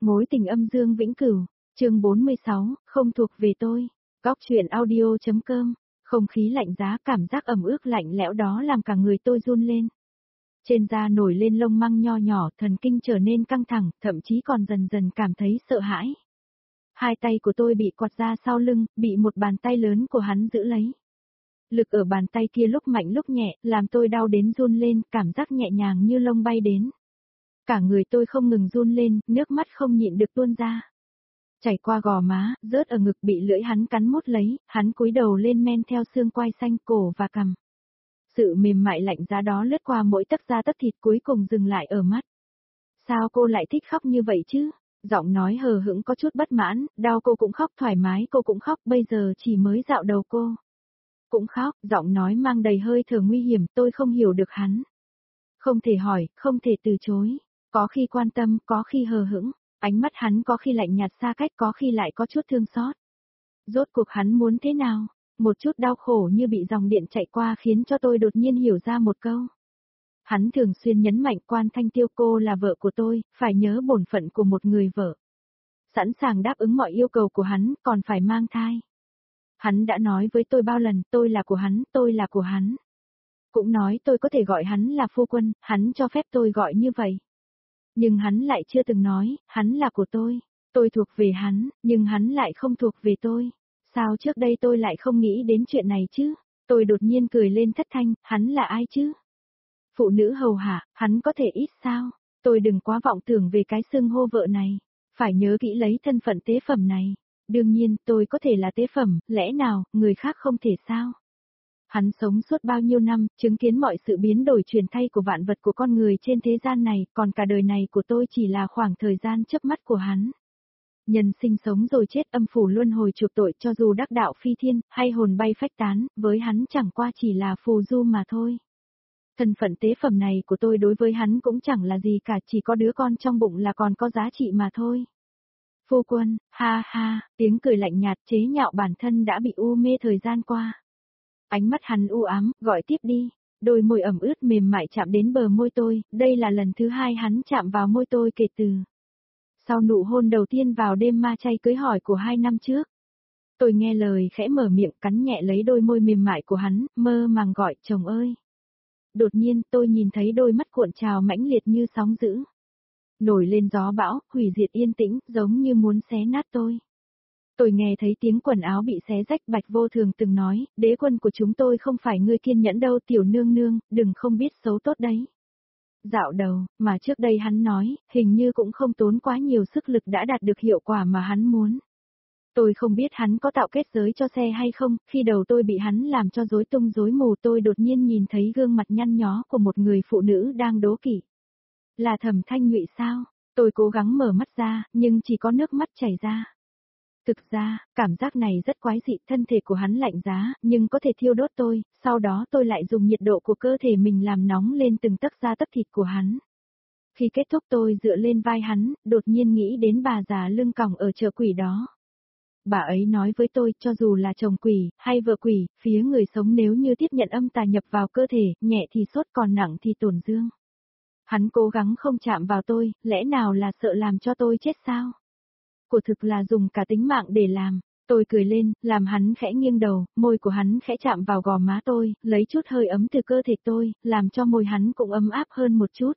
Mối tình âm dương vĩnh cửu, chương 46, không thuộc về tôi. Góc truyện audio.com, không khí lạnh giá, cảm giác ẩm ướt lạnh lẽo đó làm cả người tôi run lên. Trên da nổi lên lông măng nho nhỏ, thần kinh trở nên căng thẳng, thậm chí còn dần dần cảm thấy sợ hãi. Hai tay của tôi bị quạt ra sau lưng, bị một bàn tay lớn của hắn giữ lấy. Lực ở bàn tay kia lúc mạnh lúc nhẹ, làm tôi đau đến run lên, cảm giác nhẹ nhàng như lông bay đến. Cả người tôi không ngừng run lên, nước mắt không nhịn được tuôn ra. Chảy qua gò má, rớt ở ngực bị lưỡi hắn cắn mút lấy, hắn cúi đầu lên men theo xương quai xanh, cổ và cằm. Sự mềm mại lạnh giá đó lướt qua mỗi tấc da tấc thịt cuối cùng dừng lại ở mắt. Sao cô lại thích khóc như vậy chứ? Giọng nói hờ hững có chút bất mãn, đau cô cũng khóc, thoải mái cô cũng khóc, bây giờ chỉ mới dạo đầu cô cũng khóc, giọng nói mang đầy hơi thở nguy hiểm, tôi không hiểu được hắn. Không thể hỏi, không thể từ chối. Có khi quan tâm, có khi hờ hững, ánh mắt hắn có khi lạnh nhạt xa cách, có khi lại có chút thương xót. Rốt cuộc hắn muốn thế nào? Một chút đau khổ như bị dòng điện chạy qua khiến cho tôi đột nhiên hiểu ra một câu. Hắn thường xuyên nhấn mạnh Quan Thanh Tiêu, cô là vợ của tôi, phải nhớ bổn phận của một người vợ. Sẵn sàng đáp ứng mọi yêu cầu của hắn, còn phải mang thai. Hắn đã nói với tôi bao lần, tôi là của hắn, tôi là của hắn. Cũng nói tôi có thể gọi hắn là phu quân, hắn cho phép tôi gọi như vậy. Nhưng hắn lại chưa từng nói, hắn là của tôi thuộc về hắn, nhưng hắn lại không thuộc về tôi. Sao trước đây tôi lại không nghĩ đến chuyện này chứ? Tôi đột nhiên cười lên thất thanh, hắn là ai chứ? Phụ nữ hầu hạ, hắn có thể ít sao? Tôi đừng quá vọng tưởng về cái xưng hô vợ này. Phải nhớ kỹ lấy thân phận tế phẩm này. Đương nhiên, tôi có thể là tế phẩm, lẽ nào, người khác không thể sao? Hắn sống suốt bao nhiêu năm, chứng kiến mọi sự biến đổi chuyển thay của vạn vật của con người trên thế gian này, còn cả đời này của tôi chỉ là khoảng thời gian chớp mắt của hắn. Nhân sinh sống rồi chết, âm phủ luân hồi chuộc tội, cho dù đắc đạo phi thiên, hay hồn bay phách tán, với hắn chẳng qua chỉ là phù du mà thôi. Thân phận tế phẩm này của tôi đối với hắn cũng chẳng là gì cả, chỉ có đứa con trong bụng là còn có giá trị mà thôi. Phu quân, ha ha, tiếng cười lạnh nhạt chế nhạo bản thân đã bị u mê thời gian qua. Ánh mắt hắn u ám, gọi tiếp đi. Đôi môi ẩm ướt mềm mại chạm đến bờ môi tôi, đây là lần thứ hai hắn chạm vào môi tôi kể từ sau nụ hôn đầu tiên vào đêm ma chay cưới hỏi của 2 năm trước. Tôi nghe lời khẽ mở miệng cắn nhẹ lấy đôi môi mềm mại của hắn, mơ màng gọi chồng ơi. Đột nhiên tôi nhìn thấy đôi mắt cuộn trào mãnh liệt như sóng dữ. Nổi lên gió bão, hủy diệt yên tĩnh, giống như muốn xé nát tôi. Tôi nghe thấy tiếng quần áo bị xé rách, Bạch Vô Thường từng nói, đế quân của chúng tôi không phải ngươi kiên nhẫn đâu tiểu nương nương, đừng không biết xấu tốt đấy. Dạo đầu, mà trước đây hắn nói, hình như cũng không tốn quá nhiều sức lực đã đạt được hiệu quả mà hắn muốn. Tôi không biết hắn có tạo kết giới cho xe hay không, khi đầu tôi bị hắn làm cho rối tung rối mù tôi đột nhiên nhìn thấy gương mặt nhăn nhó của một người phụ nữ đang đố kỵ. Là Thẩm Thanh Nhụy sao? Tôi cố gắng mở mắt ra, nhưng chỉ có nước mắt chảy ra. Thực ra, cảm giác này rất quái dị, thân thể của hắn lạnh giá, nhưng có thể thiêu đốt tôi, sau đó tôi lại dùng nhiệt độ của cơ thể mình làm nóng lên từng tấc da tấc thịt của hắn. Khi kết thúc tôi dựa lên vai hắn, đột nhiên nghĩ đến bà già lưng còng ở chợ quỷ đó. Bà ấy nói với tôi, cho dù là chồng quỷ, hay vợ quỷ, phía người sống nếu như tiếp nhận âm tà nhập vào cơ thể, nhẹ thì sốt còn nặng thì tổn dương. Hắn cố gắng không chạm vào tôi, lẽ nào là sợ làm cho tôi chết sao? Của thực là dùng cả tính mạng để làm. Tôi cười lên, làm hắn khẽ nghiêng đầu, môi của hắn khẽ chạm vào gò má tôi, lấy chút hơi ấm từ cơ thể tôi, làm cho môi hắn cũng ấm áp hơn một chút.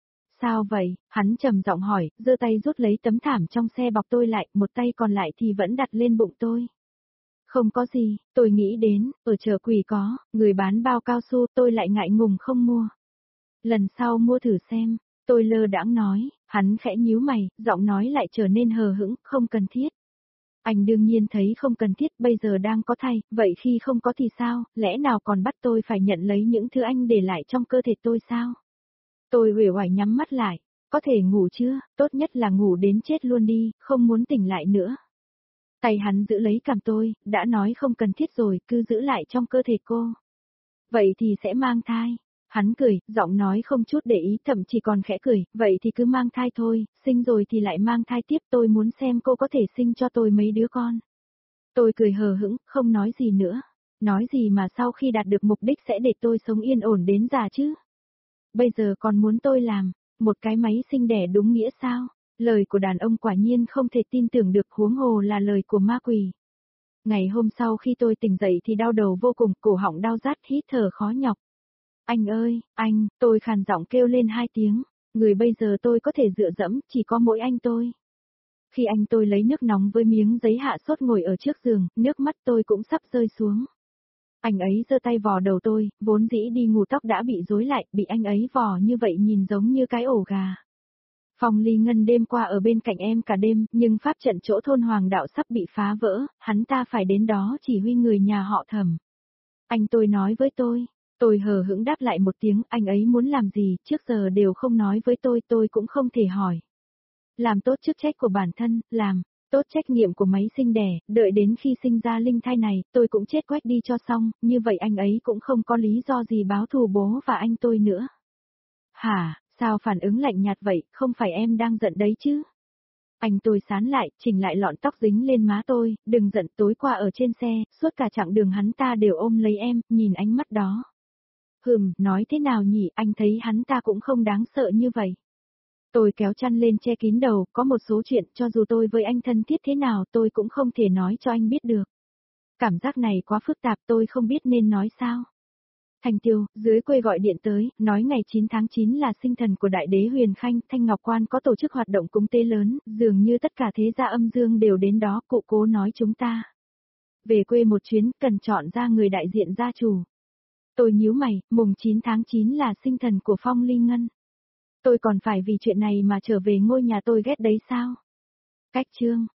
Sao vậy? Hắn trầm giọng hỏi, giơ tay rút lấy tấm thảm trong xe bọc tôi lại, một tay còn lại thì vẫn đặt lên bụng tôi. Không có gì, tôi nghĩ đến, ở chợ quỷ có, người bán bao cao su, tôi lại ngại ngùng không mua. Lần sau mua thử xem. Tôi lơ đãng nói, hắn khẽ nhíu mày, giọng nói lại trở nên hờ hững, không cần thiết. Anh đương nhiên thấy không cần thiết, bây giờ đang có thai, vậy khi không có thì sao, lẽ nào còn bắt tôi phải nhận lấy những thứ anh để lại trong cơ thể tôi sao? Tôi uể oải nhắm mắt lại, có thể ngủ chưa, tốt nhất là ngủ đến chết luôn đi, không muốn tỉnh lại nữa. Tay hắn giữ lấy cằm tôi, đã nói không cần thiết rồi, cứ giữ lại trong cơ thể cô. Vậy thì sẽ mang thai. Hắn cười, giọng nói không chút để ý, thậm chí còn khẽ cười, vậy thì cứ mang thai thôi, sinh rồi thì lại mang thai tiếp, tôi muốn xem cô có thể sinh cho tôi mấy đứa con. Tôi cười hờ hững, không nói gì nữa. Nói gì mà sau khi đạt được mục đích sẽ để tôi sống yên ổn đến già chứ? Bây giờ còn muốn tôi làm một cái máy sinh đẻ đúng nghĩa sao? Lời của đàn ông quả nhiên không thể tin tưởng được, huống hồ là lời của ma quỷ. Ngày hôm sau khi tôi tỉnh dậy thì đau đầu vô cùng, cổ họng đau rát, hít thở khó nhọc. Anh ơi, anh, tôi khàn giọng kêu lên 2 tiếng. Người bây giờ tôi có thể dựa dẫm, chỉ có mỗi anh tôi. Khi anh tôi lấy nước nóng với miếng giấy hạ sốt ngồi ở trước giường, nước mắt tôi cũng sắp rơi xuống. Anh ấy giơ tay vò đầu tôi, vốn dĩ đi ngủ tóc đã bị rối lại, bị anh ấy vò như vậy nhìn giống như cái ổ gà. Phong Ly Ngân đêm qua ở bên cạnh em cả đêm, nhưng pháp trận chỗ thôn Hoàng Đạo sắp bị phá vỡ, hắn ta phải đến đó chỉ huy người nhà họ Thẩm. Anh tôi nói với tôi hờ hững đáp lại một tiếng, anh ấy muốn làm gì, trước giờ đều không nói với tôi cũng không thể hỏi. Làm tốt chức trách của bản thân, làm tốt trách nhiệm của máy sinh đẻ, đợi đến khi sinh ra linh thai này, tôi cũng chết quách đi cho xong, như vậy anh ấy cũng không có lý do gì báo thù bố và anh tôi nữa. Hả, sao phản ứng lạnh nhạt vậy, không phải em đang giận đấy chứ? Anh tôi sán lại, chỉnh lại lọn tóc dính lên má tôi, đừng giận, tối qua ở trên xe, suốt cả chặng đường hắn ta đều ôm lấy em, nhìn ánh mắt đó. Nói thế nào nhỉ, anh thấy hắn ta cũng không đáng sợ như vậy. Tôi kéo chăn lên che kín đầu, có một số chuyện cho dù tôi với anh thân thiết thế nào tôi cũng không thể nói cho anh biết được. Cảm giác này quá phức tạp, tôi không biết nên nói sao. Thành Tiêu, dưới quê gọi điện tới, nói ngày 9 tháng 9 là sinh thần của Đại Đế Huyền Khanh, Thanh Ngọc Quan có tổ chức hoạt động cúng tế lớn, dường như tất cả thế gia âm dương đều đến đó, cụ cố nói chúng ta. Về quê một chuyến, cần chọn ra người đại diện gia chủ. Tôi nhíu mày, mùng 9 tháng 9 là sinh thần của Phong Ly Ngân. Tôi còn phải vì chuyện này mà trở về ngôi nhà tôi ghét đấy sao? Cách chương.